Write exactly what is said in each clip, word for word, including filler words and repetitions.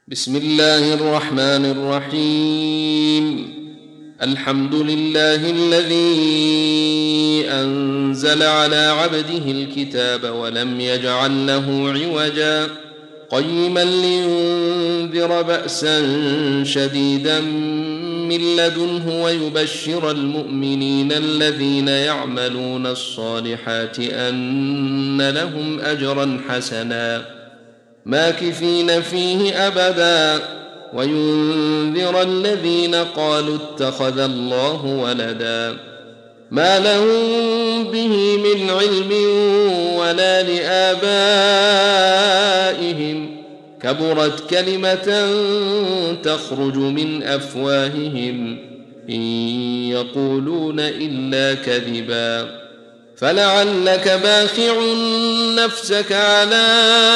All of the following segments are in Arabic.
بسم الله الرحمن الرحيم. الحمد لله الذي أنزل على عبده الكتاب ولم يجعل له عوجا قيما لينذر بأسا شديدا من لدنه ويبشر المؤمنين الذين يعملون الصالحات أن لهم أجرا حسنا ماكثين فيه أبدا وينذر الذين قالوا اتخذ الله ولدا ما لهم به من علم ولا لآبائهم كبرت كلمة تخرج من أفواههم إن يقولون إلا كذبا فلعلك باخع نفسك على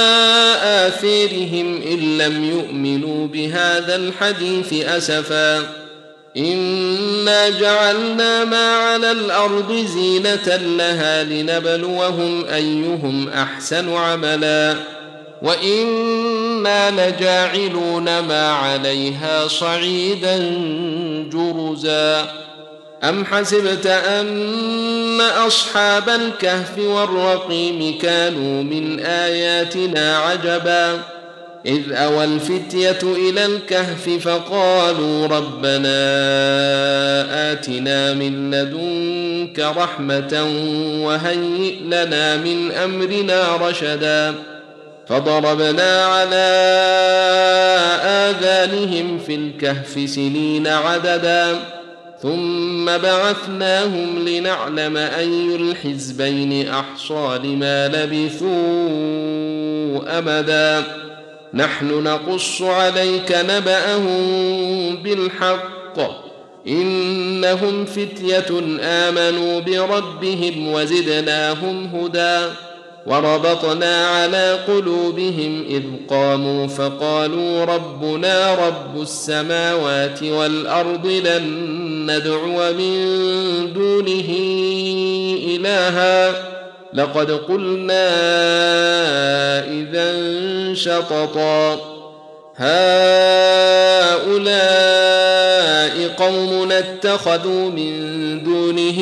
آثارهم إن لم يؤمنوا بهذا الحديث أسفا إنا جعلنا ما على الأرض زينة لها لنبلوهم أيهم أحسن عملا وإنا لجاعلون ما عليها صعيدا جرزا أم حسبت أن أصحاب الكهف والرقيم كانوا من آياتنا عجبا إذ أوى الفتية إلى الكهف فقالوا ربنا آتنا من لدنك رحمة وهيئ لنا من أمرنا رشدا فضربنا على آذانهم في الكهف سنين عددا ثم بعثناهم لنعلم أي الحزبين أحصى لما لبثوا أمدا نحن نقص عليك نبأهم بالحق إنهم فتية آمنوا بربهم وزدناهم هدى وربطنا على قلوبهم إذ قاموا فقالوا ربنا رب السماوات والأرض لن ندعو من دونه إلها لقد قلنا إذا شططا هؤلاء قوم اتخذوا من دونه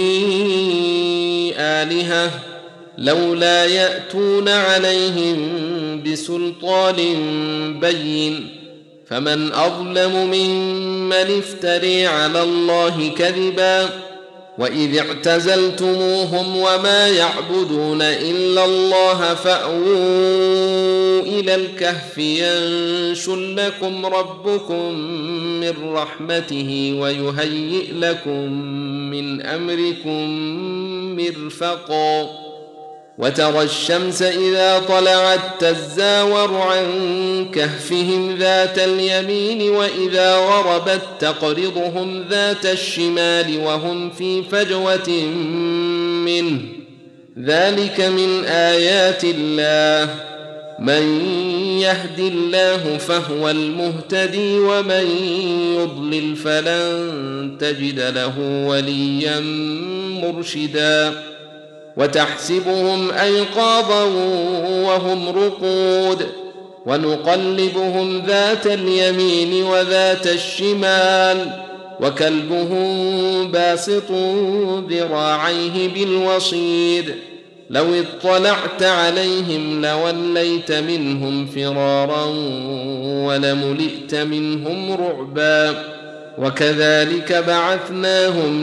آلهة لولا يأتون عليهم بسلطان بين فمن أظلم ممن افتري على الله كذبا وإذ اعتزلتموهم وما يعبدون إلا الله فأووا إلى الكهف ينشر لكم ربكم من رحمته ويهيئ لكم من أمركم مرفقا وترى الشمس إذا طلعت تزاور عن كهفهم ذات اليمين وإذا غربت تقرضهم ذات الشمال وهم في فجوة منه ذلك من آيات الله من يهد الله فهو المهتدي ومن يضلل فلن تجد له وليا مرشدا وتحسبهم أيقاظا وهم رقود ونقلبهم ذات اليمين وذات الشمال وكلبهم باسط ذراعيه بالوصيد لو اطلعت عليهم لوليت منهم فرارا ولملئت منهم رعبا وكذلك بعثناهم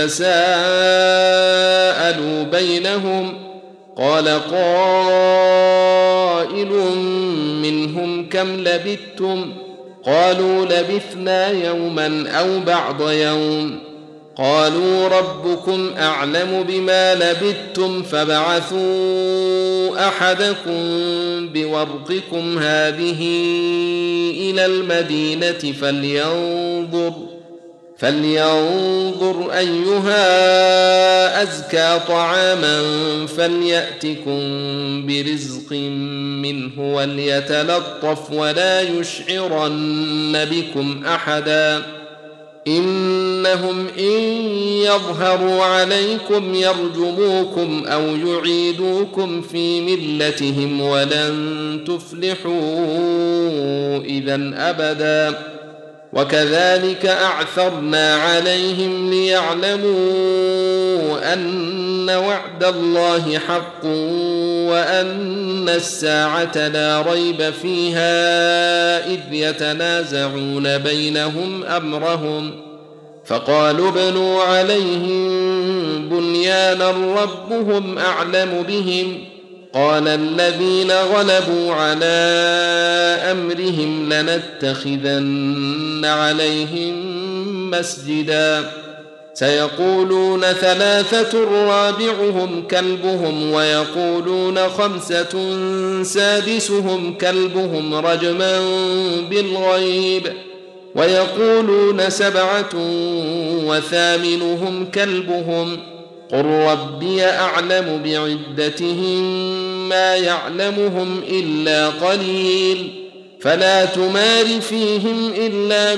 ليتساءلوا بينهم قال قائل منهم كم لبثتم قالوا لبثنا يوما أو بعض يوم قالوا ربكم أعلم بما لبثتم فابعثوا أحدكم بورقكم هذه إلى المدينة فلينظر فلينظر أيها أزكى طعاما فليأتكم برزق منه وليتلطف ولا يشعرن بكم أحدا إنهم إن يظهروا عليكم يرجموكم أو يعيدوكم في ملتهم ولن تفلحوا إذن أبدا. وكذلك أعثرنا عليهم ليعلموا أن وعد الله حق وأن الساعة لا ريب فيها إذ يتنازعون بينهم أمرهم فقالوا ابنوا عليهم بنيانا ربهم أعلم بهم قال الذين غلبوا على أمرهم لنتخذن عليهم مسجدا سيقولون ثلاثة رابعهم كلبهم ويقولون خمسة سادسهم كلبهم رجما بالغيب ويقولون سبعة وثامنهم كلبهم قل ربي أعلم بعدتهم ما يعلمهم إلا قليل فلا تمار فيهم إلا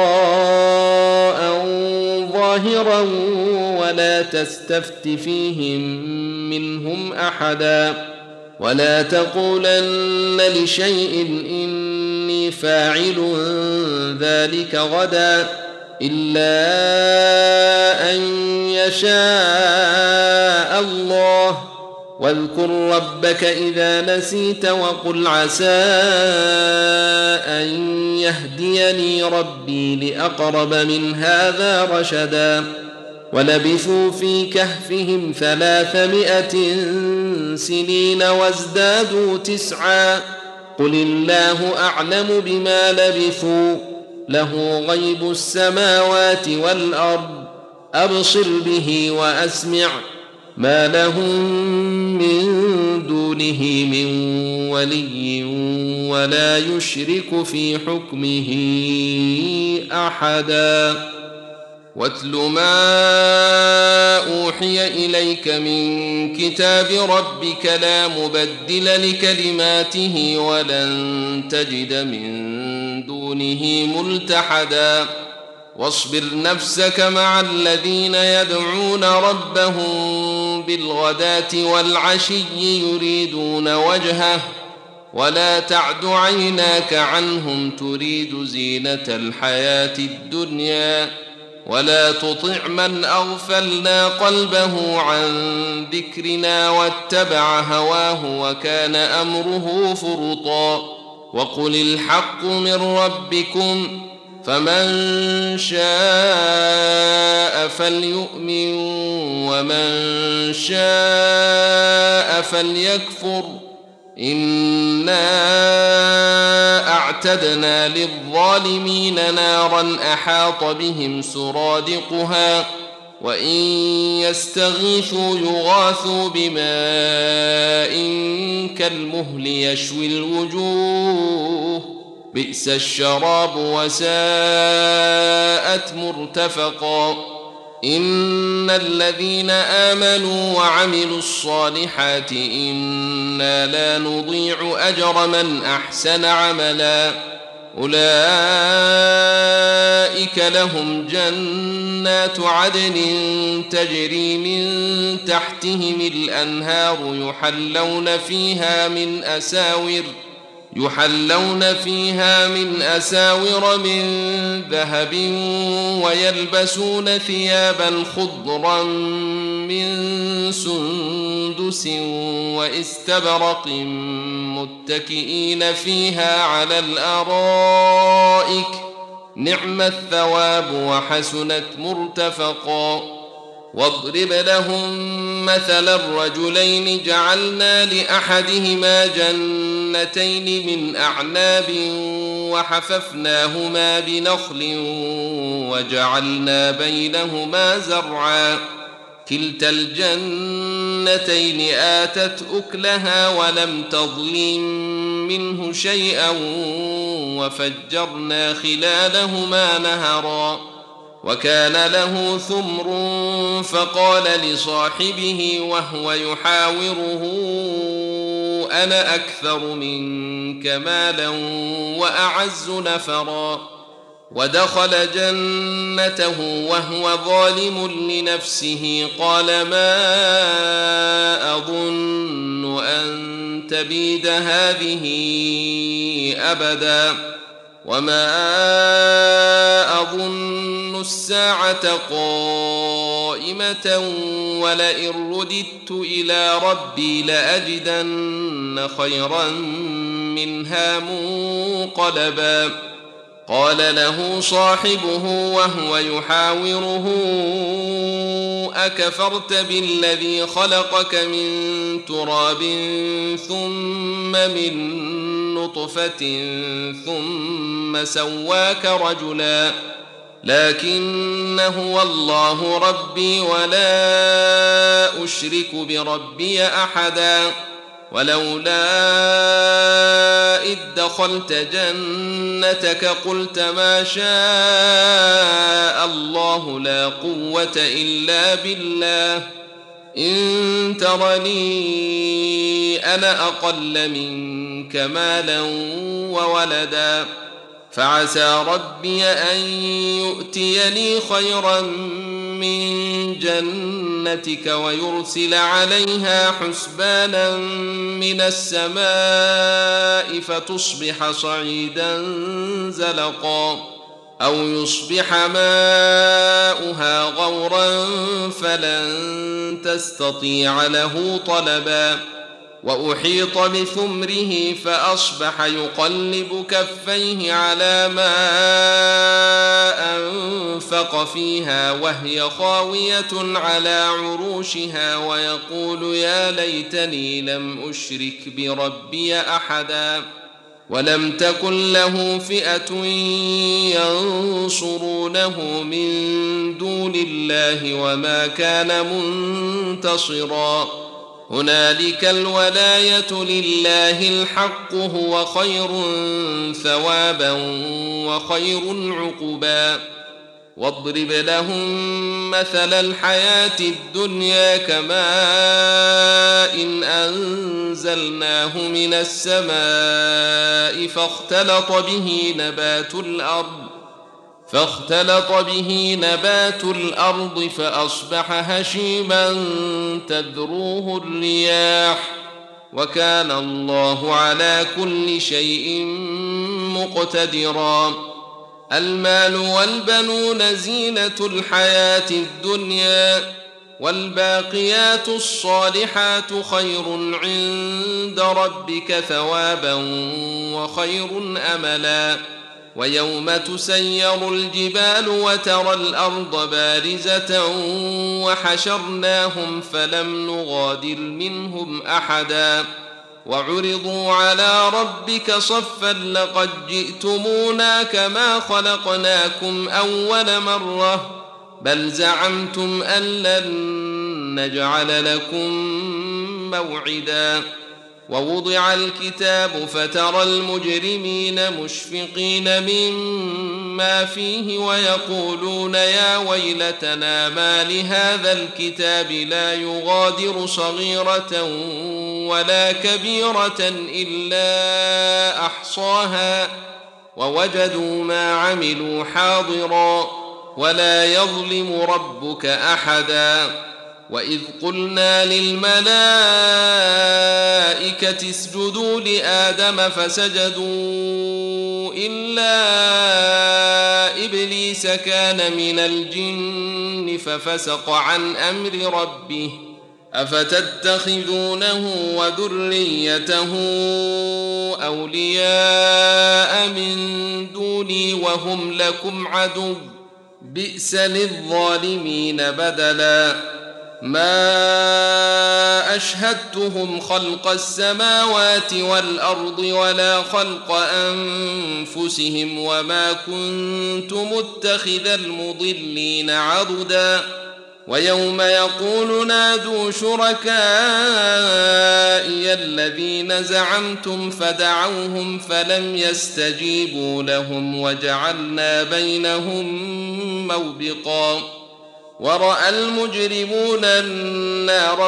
مراء ظاهرا ولا تستفت فيهم منهم أحدا ولا تقولن لشيء إني فاعل ذلك غدا إلا أن يشاء الله واذكر ربك إذا نسيت وقل عسى أن يهديني ربي لأقرب من هذا رشدا ولبثوا في كهفهم ثلاثمائة سنين وازدادوا تسعا قل الله أعلم بما لبثوا له غيب السماوات والأرض أبصر به وأسمع ما لهم من دونه من ولي ولا يشرك في حكمه أحدا واتل ما أوحي إليك من كتاب ربك لا مبدل لكلماته ولن تجد من دونه ملتحدا واصبر نفسك مع الذين يدعون ربهم بالغداة والعشي يريدون وجهه ولا تعد عيناك عنهم تريد زينة الحياة الدنيا ولا تطع من أغفلنا قلبه عن ذكرنا واتبع هواه وكان أمره فرطا وقل الحق من ربكم فمن شاء فليؤمن ومن شاء فليكفر إنا أعتدنا للظالمين نارا أحاط بهم سرادقها وإن يستغيثوا يغاثوا بماء كالمهل يشوي الوجوه بئس الشراب وساءت مرتفقا إن الذين آمنوا وعملوا الصالحات إنا لا نضيع أجر من أحسن عملا أولئك لهم جنات عدن تجري من تحتهم الأنهار يحلون فيها من أساور يحلون فيها من أساور من ذهب ويلبسون ثيابا خضرا من سندس واستبرق متكئين فيها على الأرائك نعم الثواب وحسنت مرتفقا واضرب لهم مثل الرجلين جعلنا لأحدهما جنتين من أعناب وحففناهما بنخل وجعلنا بينهما زرعا كلتا الجنتين آتت أكلها ولم تظلم منه شيئا وفجرنا خلالهما نهرا وكان له ثمر فقال لصاحبه وهو يحاوره أنا أكثر منك مالا وأعز نفرا ودخل جنته وهو ظالم لنفسه قال ما أظن أن تبيد هذه أبدا وما أظن الساعة قائمة ولئن رددت إلى ربي لأجدن خيرا منها منقلبا قال له صاحبه وهو يحاوره أكفرت بالذي خلقك من تراب ثم من نطفة ثم سواك رجلا لكن هو الله ربي ولا أشرك بربي أحدا ولولا إذ دخلت جنتك قلت ما شاء الله لا قوة إلا بالله إن ترني أنا أقل منك مالا وولدا فعسى ربي أن يؤتيني خيرا من جنتك ويرسل عليها حسبانا من السماء فتصبح صعيدا زلقا أو يصبح ماؤها غورا فلن تستطيع له طلبا وأحيط بثمره فأصبح يقلب كفيه على ما أنفق فيها وهي خاوية على عروشها ويقول يا ليتني لم أشرك بربي أحدا ولم تكن له فئة ينصرونه من دون الله وما كان منتصرا هنالك الولاية لله الحق هو خير ثوابا وخير عقبا واضرب لهم مثل الحياة الدنيا كماء إن أنزلناه من السماء فاختلط به نبات الأرض فاختلط به نبات الأرض فأصبح هشيما تذروه الرياح وكان الله على كل شيء مقتدرا المال والبنون زينة الحياة الدنيا والباقيات الصالحات خير عند ربك ثوابا وخير أملا ويوم تسير الجبال وترى الأرض بارزة وحشرناهم فلم نغادر منهم أحدا وعرضوا على ربك صفا لقد جئتمونا كما خلقناكم أول مرة بل زعمتم أن لن نجعل لكم موعدا ووضع الكتاب فترى المجرمين مشفقين مما فيه ويقولون يا ويلتنا ما لهذا الكتاب لا يغادر صغيرة ولا كبيرة إلا أحصاها ووجدوا ما عملوا حاضرا ولا يظلم ربك أحدا وإذ قلنا للملائكة اسجدوا لآدم فسجدوا إلا إبليس كان من الجن ففسق عن أمر ربه أفتتخذونه وذريته أولياء من دوني وهم لكم عدو بئس للظالمين بدلا ما أشهدتهم خلق السماوات والأرض ولا خلق أنفسهم وما كنت متخذ المضلين عضدا ويوم يقول نادوا شركائي الذين زعمتم فدعوهم فلم يستجيبوا لهم وجعلنا بينهم موبقا ورأى المجرمون النار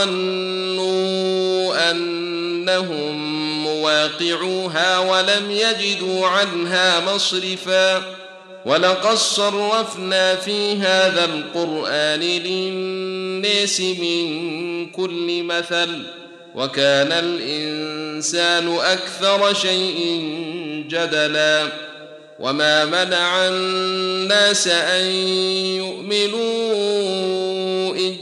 فظنوا أنهم مواقعوها ولم يجدوا عنها مصرفا ولقد صرفنا في هذا القرآن للناس من كل مثل وكان الإنسان أكثر شيء جدلا وما منع الناس أن يؤمنوا إذ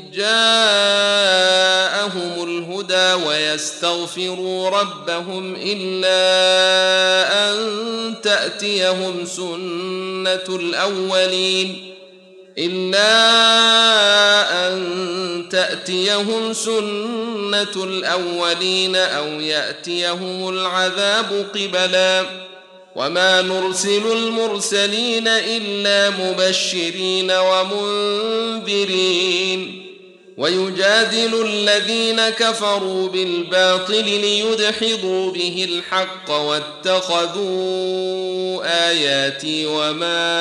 جاءهم الهدى ويستغفروا ربهم إلا أن تأتيهم سنة الأولين إلا أن تأتيهم سنة الأولين أو يأتيهم العذاب قبلا وما نرسل المرسلين إلا مبشرين ومنذرين ويجادل الذين كفروا بالباطل ليدحضوا به الحق واتخذوا آياتي وما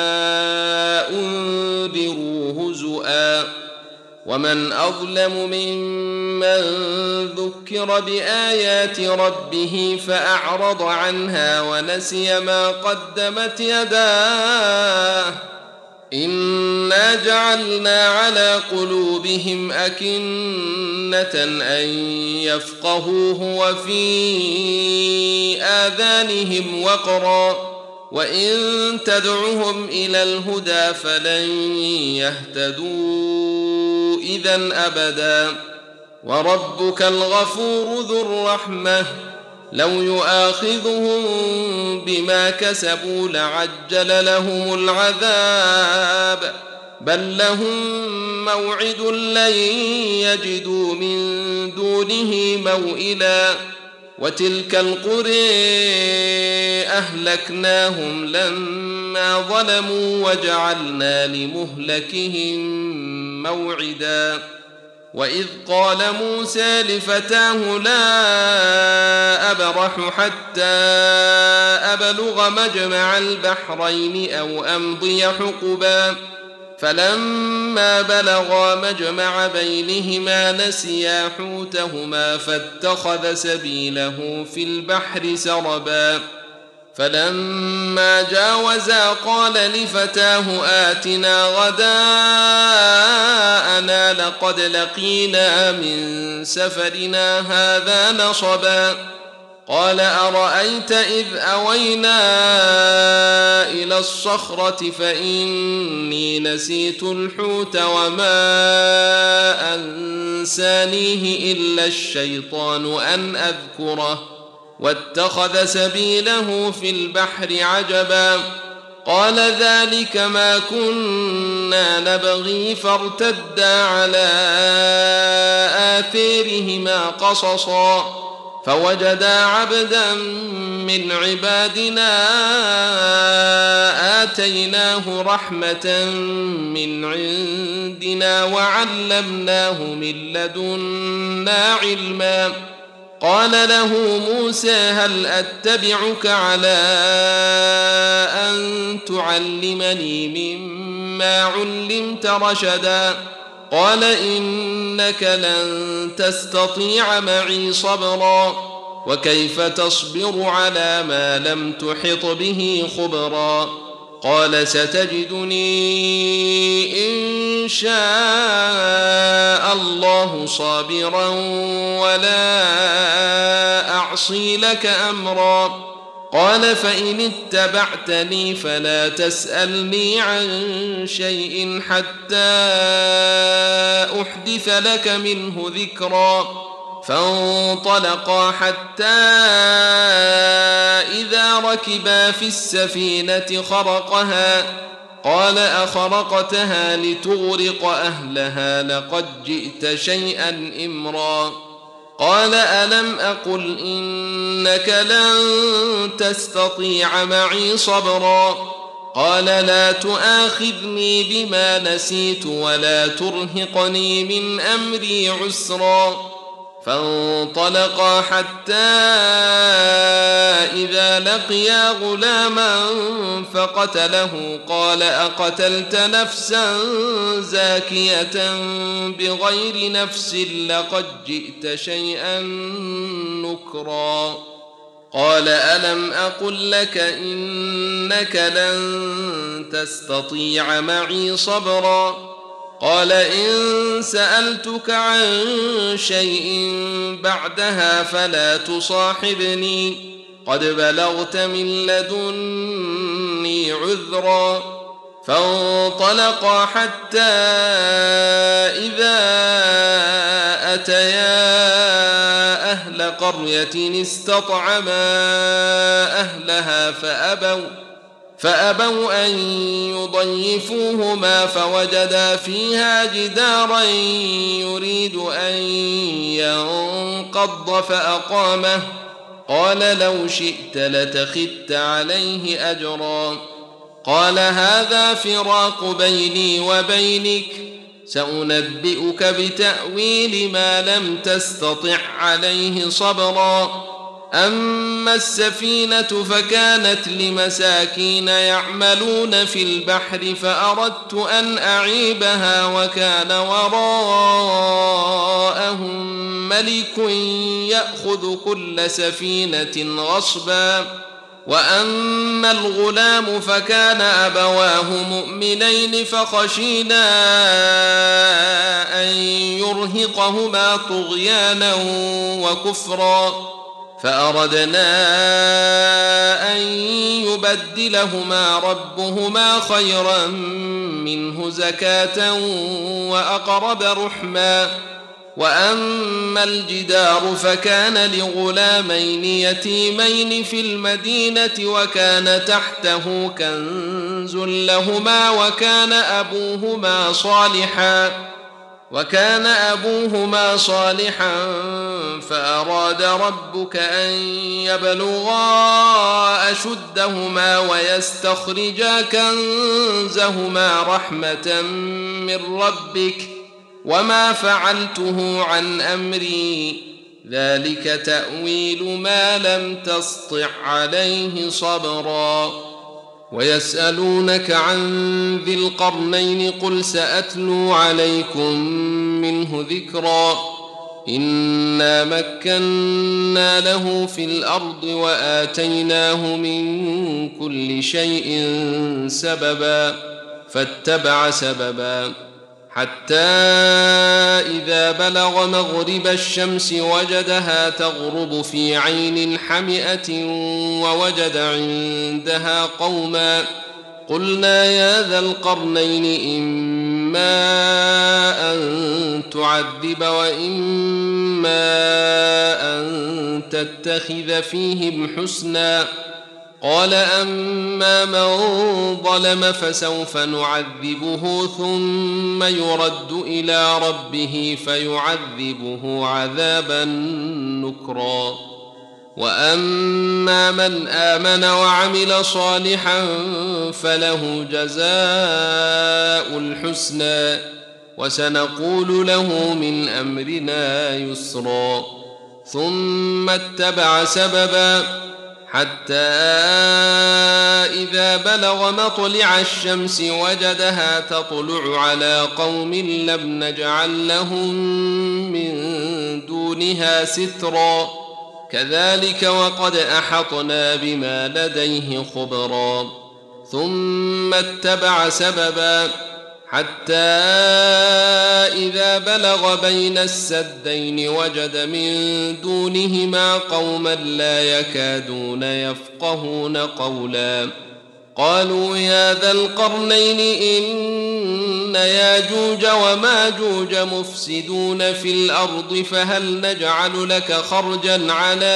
أنذروا هزؤا ومن أظلم ممن ذكر بآيات ربه فأعرض عنها ونسي ما قدمت يداه إنا جعلنا على قلوبهم أكنة أن يفقهوه وفي آذانهم وقرا وإن تدعهم إلى الهدى فلن يهتدوا إذن أبدا وربك الغفور ذو الرحمة لو يؤاخذهم بما كسبوا لعجل لهم العذاب بل لهم موعد لن يجدوا من دونه موئلا وتلك القرى أهلكناهم لما ظلموا وجعلنا لمهلكهم موعدا وإذ قال موسى لفتاه لا أبرح حتى أبلغ مجمع البحرين أو أمضي حقبا فلما بلغا مجمع بينهما نسيا حوتهما فاتخذ سبيله في البحر سربا فلما جاوزا قال لفتاه آتنا غداءنا لقد لقينا من سفرنا هذا نصبا قال أرأيت إذ أوينا إلى الصخرة فإني نسيت الحوت وما أنسانيه إلا الشيطان أن أذكره واتخذ سبيله في البحر عجبا قال ذلك ما كنا نبغي فارتدا على آثارهما قصصا فوجدا عبدا من عبادنا آتيناه رحمة من عندنا وعلمناه من لدنا علما قال له موسى هل أتبعك على أن تعلمني مما علمت رشدا قال إنك لن تستطيع معي صبرا وكيف تصبر على ما لم تحط به خبرا قال ستجدني إن شاء الله صابرا ولا أعصي لك أمرا قال فإن اتبعتني فلا تسألني عن شيء حتى أحدث لك منه ذكرا فانطلقا حتى إذا ركبا في السفينة خرقها قال أخرقتها لتغرق أهلها لقد جئت شيئا إمرا قال ألم أقل إنك لن تستطيع معي صبرا قال لا تؤاخذني بما نسيت ولا ترهقني من أمري عسرا فانطلقا حتى إذا لقيا غلاما فقتله قال أقتلت نفسا زاكية بغير نفس لقد جئت شيئا نكرا قال ألم أقل لك إنك لن تستطيع معي صبرا قال إن سألتك عن شيء بعدها فلا تصاحبني قد بلغت من لدني عذرا فانطلقا حتى إذا أتيا أهل قرية استطعما أهلها فأبوا فأبوا أن يضيفوهما فوجدا فيها جدارا يريد أن ينقض فأقامه قال لو شئت لاتخذت عليه أجرا قال هذا فراق بيني وبينك سأنبئك بتأويل ما لم تستطع عليه صبرا أما السفينة فكانت لمساكين يعملون في البحر فأردت أن أعيبها وكان وراءهم ملك يأخذ كل سفينة غصبا وأما الغلام فكان أبواه مؤمنين فخشينا أن يرهقهما طغيانا وكفرا فأردنا أن يبدلهما ربهما خيرا منه زكاة وأقرب رحما وأما الجدار فكان لغلامين يتيمين في المدينة وكان تحته كنز لهما وكان أبوهما صالحا وكان أبوهما صالحا فأراد ربك أن يبلغا أشدهما ويستخرجا كنزهما رحمة من ربك وما فعلته عن أمري ذلك تأويل ما لم تسطع عليه صبرا ويسألونك عن ذي القرنين قل سأتلو عليكم منه ذكرا إنا مكنا له في الأرض وآتيناه من كل شيء سببا فاتبع سببا حتى إذا بلغ مغرب الشمس وجدها تغرب في عين حمئة ووجد عندها قوما قلنا يا ذا القرنين إما أن تعذب وإما أن تتخذ فيهم حسنا قال أما من ظلم فسوف نعذبه ثم يرد إلى ربه فيعذبه عذابا نكرا وأما من آمن وعمل صالحا فله جزاء الحسنى وسنقول له من أمرنا يسرا ثم اتبع سببا حتى إذا بلغ مطلع الشمس وجدها تطلع على قوم لم نجعل لهم من دونها سترا كذلك وقد أحطنا بما لديه خبرا ثم اتبع سببا حتى إذا بلغ بين السدين وجد من دونهما قوما لا يكادون يفقهون قولا قالوا يا ذا القرنين إن ياجوج وماجوج مفسدون في الأرض فهل نجعل لك خرجا على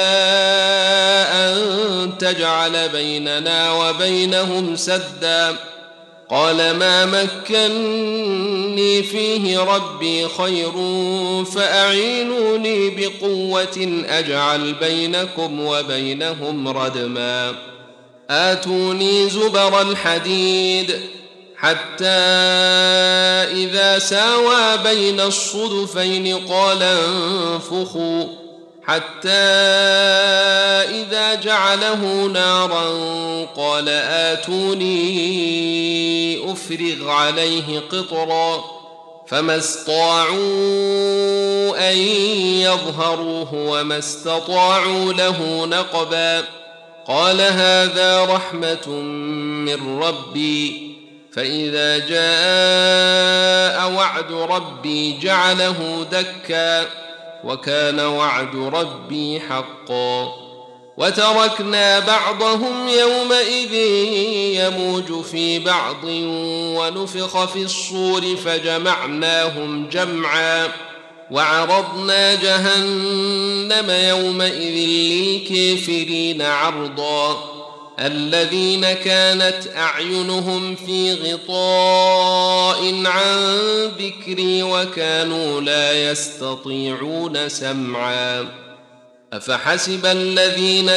أن تجعل بيننا وبينهم سدا قال ما مكني فيه ربي خير فأعينوني بقوة أجعل بينكم وبينهم ردما آتوني زبر الحديد حتى إذا ساوى بين الصدفين قال انفخوا حتى إذا جعله نارا قال آتوني أفرغ عليه قطرا فما استطاعوا أن يظهروه وما استطاعوا له نقبا. قال هذا رحمة من ربي فإذا جاء وعد ربي جعله دكا وكان وعد ربي حقا. وتركنا بعضهم يومئذ يموج في بعض ونفخ في الصور فجمعناهم جمعا وعرضنا جهنم يومئذ للكافرين عرضا. الذين كانت أعينهم في غطاء عن ذكري وكانوا لا يستطيعون سمعا. أفحسب الذين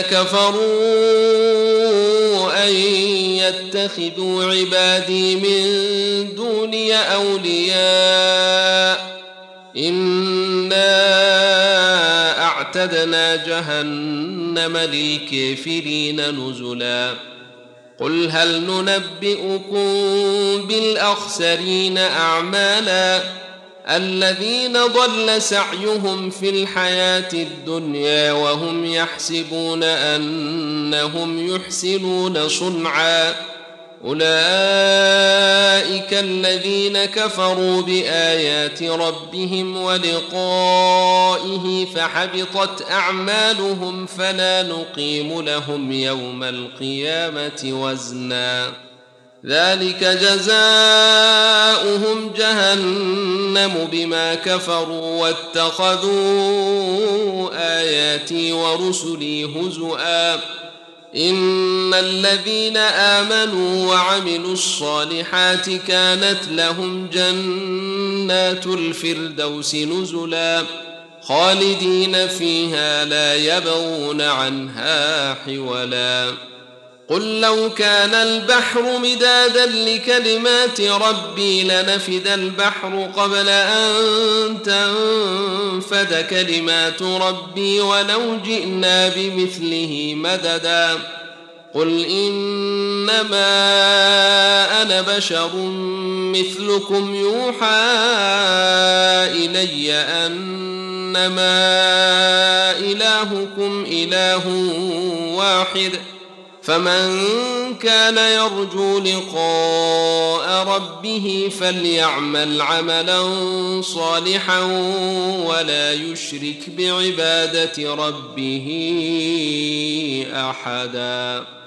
كفروا أن يتخذوا عبادي من دوني أولياء إنا أعتدنا جهنم للكافرين نزلا. قل هل ننبئكم بالأخسرين أعمالا الذين ضل سعيهم في الحياة الدنيا وهم يحسبون أنهم يحسنون صنعا. أولئك الذين كفروا بآيات ربهم ولقائه فحبطت أعمالهم فلا نقيم لهم يوم القيامة وزنا. ذلك جزاؤهم جهنم بما كفروا واتخذوا آياتي ورسلي هزؤا. إن الذين آمنوا وعملوا الصالحات كانت لهم جنات الفردوس نزلا خالدين فيها لا يبغون عنها حولا. قل لو كان البحر مدادا لكلمات ربي لنفد البحر قبل أن تنفد كلمات ربي ولو جئنا بمثله مددا. قل إنما أنا بشر مثلكم يوحى إلي أنما إلهكم إله واحد فمن كان يرجو لقاء ربه فليعمل عملا صالحا ولا يشرك بعبادة ربه أحدا.